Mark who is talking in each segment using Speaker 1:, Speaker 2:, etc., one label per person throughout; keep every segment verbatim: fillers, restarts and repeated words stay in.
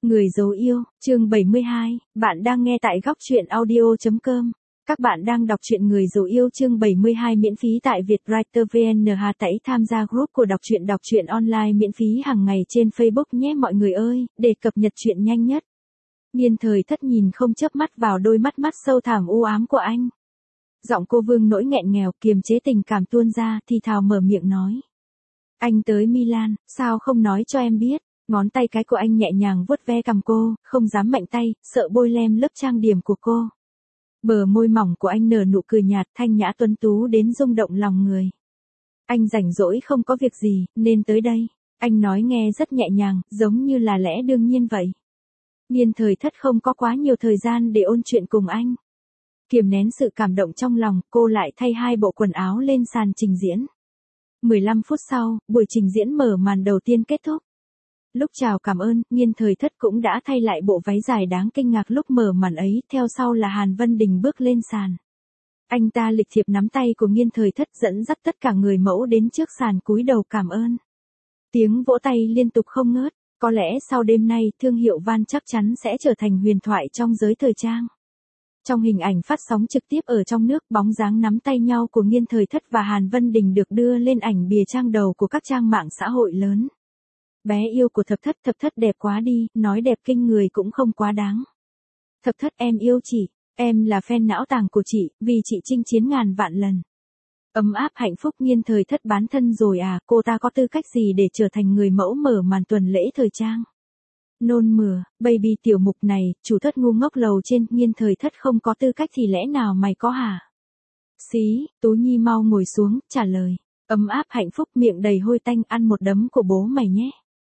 Speaker 1: Người dấu yêu, chương bảy mươi hai, bạn đang nghe tại góc truyện audio chấm com. Các bạn đang đọc truyện Người dấu yêu chương bảy mươi hai miễn phí tại Vietwriter vê en hát tẩy tham gia group của đọc truyện đọc truyện online miễn phí hàng ngày trên Facebook nhé mọi người ơi, để cập nhật truyện nhanh nhất. Niên Thời Thất nhìn không chớp mắt vào đôi mắt mắt sâu thẳm u ám của anh. Giọng cô Vương nỗi nghẹn nghèo kiềm chế tình cảm tuôn ra thì thào mở miệng nói. Anh tới Milan, sao không nói cho em biết? Ngón tay cái của anh nhẹ nhàng vuốt ve cằm cô, không dám mạnh tay, sợ bôi lem lớp trang điểm của cô. Bờ môi mỏng của anh nở nụ cười nhạt thanh nhã tuấn tú đến rung động lòng người. Anh rảnh rỗi không có việc gì, nên tới đây. Anh nói nghe rất nhẹ nhàng, giống như là lẽ đương nhiên vậy. Niên Thời Thất không có quá nhiều thời gian để ôn chuyện cùng anh. Kiềm nén sự cảm động trong lòng, cô lại thay hai bộ quần áo lên sàn trình diễn. mười lăm phút sau, buổi trình diễn mở màn đầu tiên kết thúc. Lúc chào cảm ơn, Niên Thời Thất cũng đã thay lại bộ váy dài đáng kinh ngạc lúc mở màn ấy, theo sau là Hàn Vân Đình bước lên sàn. Anh ta lịch thiệp nắm tay của Niên Thời Thất dẫn dắt tất cả người mẫu đến trước sàn cúi đầu cảm ơn. Tiếng vỗ tay liên tục không ngớt, có lẽ sau đêm nay thương hiệu Van chắc chắn sẽ trở thành huyền thoại trong giới thời trang. Trong hình ảnh phát sóng trực tiếp ở trong nước, bóng dáng nắm tay nhau của Niên Thời Thất và Hàn Vân Đình được đưa lên ảnh bìa trang đầu của các trang mạng xã hội lớn. Bé yêu của Thập Thất, Thập Thất đẹp quá đi, nói đẹp kinh người cũng không quá đáng. Thập Thất em yêu chị, em là fan não tàng của chị, vì chị chinh chiến ngàn vạn lần. Ấm áp hạnh phúc Niên Thời Thất bán thân rồi à, cô ta có tư cách gì để trở thành người mẫu mở màn tuần lễ thời trang. Nôn mửa, baby tiểu mục này, chủ thất ngu ngốc lầu trên, Niên Thời Thất không có tư cách thì lẽ nào mày có hả? Xí, Tú Nhi mau ngồi xuống, trả lời. Ấm áp hạnh phúc miệng đầy hôi tanh ăn một đấm của bố mày nhé.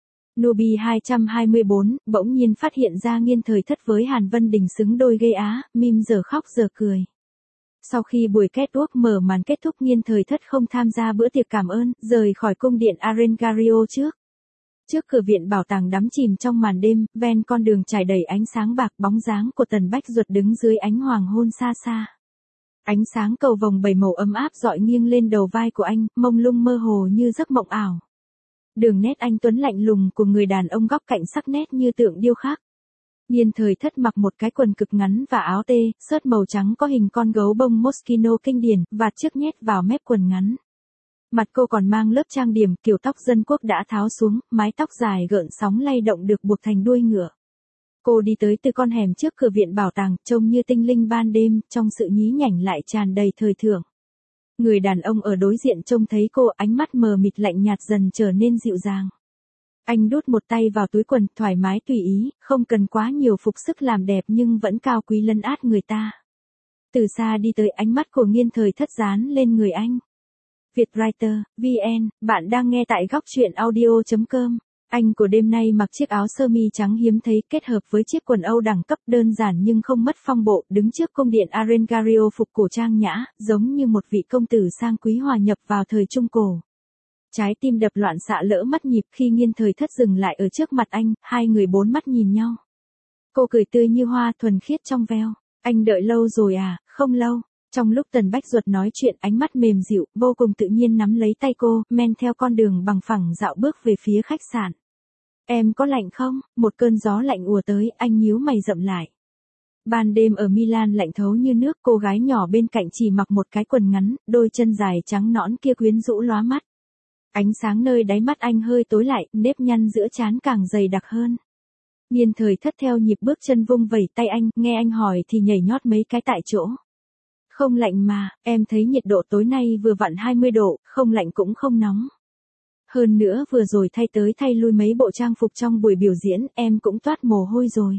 Speaker 1: Nubi hai trăm hai mươi bốn, bỗng nhiên phát hiện ra Niên Thời Thất với Hàn Vân Đình xứng đôi gây á, meme giờ khóc giờ cười. Sau khi buổi catwalk mở màn kết thúc Niên Thời Thất không tham gia bữa tiệc cảm ơn, rời khỏi cung điện Arengario trước. Trước cửa viện bảo tàng đắm chìm trong màn đêm, ven con đường trải đầy ánh sáng bạc bóng dáng của Tần Bách Duật đứng dưới ánh hoàng hôn xa xa. Ánh sáng cầu vồng bảy màu ấm áp dọi nghiêng lên đầu vai của anh, mông lung mơ hồ như giấc mộng ảo. Đường nét anh tuấn lạnh lùng của người đàn ông góc cạnh sắc nét như tượng điêu khắc. Niên Thời Thất mặc một cái quần cực ngắn và áo tê, sớt màu trắng có hình con gấu bông Moschino kinh điển, vạt trước nhét vào mép quần ngắn. Mặt cô còn mang lớp trang điểm kiểu tóc dân quốc đã tháo xuống, mái tóc dài gợn sóng lay động được buộc thành đuôi ngựa. Cô đi tới từ con hẻm trước cửa viện bảo tàng, trông như tinh linh ban đêm, trong sự nhí nhảnh lại tràn đầy thời thượng. Người đàn ông ở đối diện trông thấy cô, ánh mắt mờ mịt lạnh nhạt dần trở nên dịu dàng. Anh đút một tay vào túi quần, thoải mái tùy ý, không cần quá nhiều phục sức làm đẹp nhưng vẫn cao quý lấn át người ta. Từ xa đi tới, ánh mắt của Niên Thời Thất dán lên người anh. Vietwriter, vê en, bạn đang nghe tại góc truyện audio chấm com. Anh của đêm nay mặc chiếc áo sơ mi trắng hiếm thấy kết hợp với chiếc quần Âu đẳng cấp đơn giản nhưng không mất phong bộ, đứng trước cung điện Arengario phục cổ trang nhã, giống như một vị công tử sang quý hòa nhập vào thời Trung Cổ. Trái tim đập loạn xạ lỡ mắt nhịp khi Niên Thời Thất dừng lại ở trước mặt anh, hai người bốn mắt nhìn nhau. Cô cười tươi như hoa thuần khiết trong veo. Anh đợi lâu rồi à, không lâu. Trong lúc Tần Bách Duật nói chuyện ánh mắt mềm dịu, vô cùng tự nhiên nắm lấy tay cô, men theo con đường bằng phẳng dạo bước về phía khách sạn. Em có lạnh không? Một cơn gió lạnh ùa tới, anh nhíu mày rậm lại. Ban đêm ở Milan lạnh thấu như nước, cô gái nhỏ bên cạnh chỉ mặc một cái quần ngắn, đôi chân dài trắng nõn kia quyến rũ lóa mắt. Ánh sáng nơi đáy mắt anh hơi tối lại, nếp nhăn giữa trán càng dày đặc hơn. Niên Thời Thất theo nhịp bước chân vung vẩy tay anh, nghe anh hỏi thì nhảy nhót mấy cái tại chỗ. Không lạnh mà, em thấy nhiệt độ tối nay vừa vặn hai mươi độ, không lạnh cũng không nóng. Hơn nữa vừa rồi thay tới thay lui mấy bộ trang phục trong buổi biểu diễn, em cũng toát mồ hôi rồi.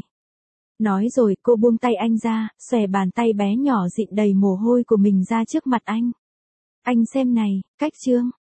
Speaker 1: Nói rồi cô buông tay anh ra, xòe bàn tay bé nhỏ dịn đầy mồ hôi của mình ra trước mặt anh. Anh xem này, cách trương,